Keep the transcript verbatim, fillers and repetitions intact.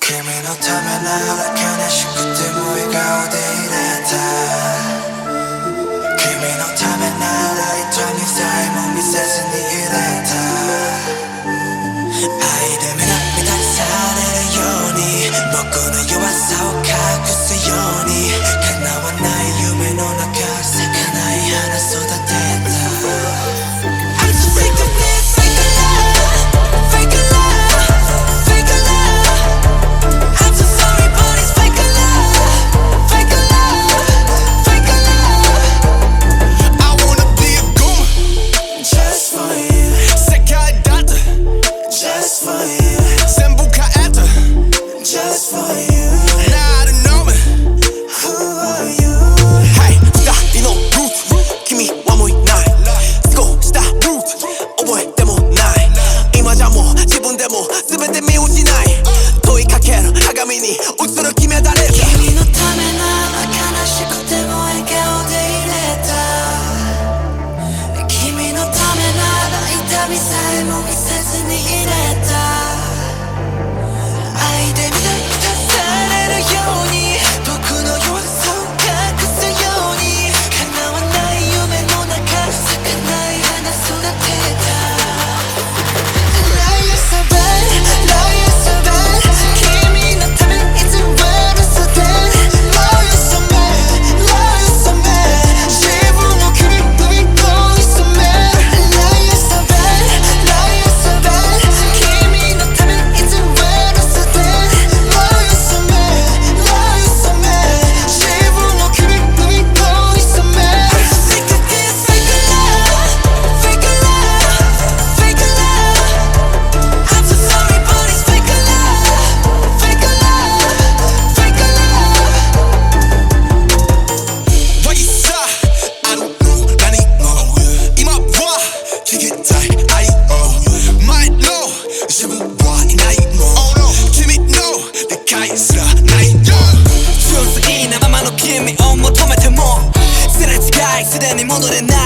君のためなら悲しくても笑顔でいれた。君のためなら痛みさえも見せずにいれた。愛で目が満たされるように僕の弱さを隠すように叶わない夢の中咲かない花育てた。全て見失い問いかける鏡に映る君は誰か。君のためなら悲しくても笑顔でいれた。君のためなら痛みさえも見せずにいれた。愛で満たされるように僕の弱さを隠すように叶わない夢の中咲かない花育てた。強すぎなままの君を求めてもすれ違いすでに戻れない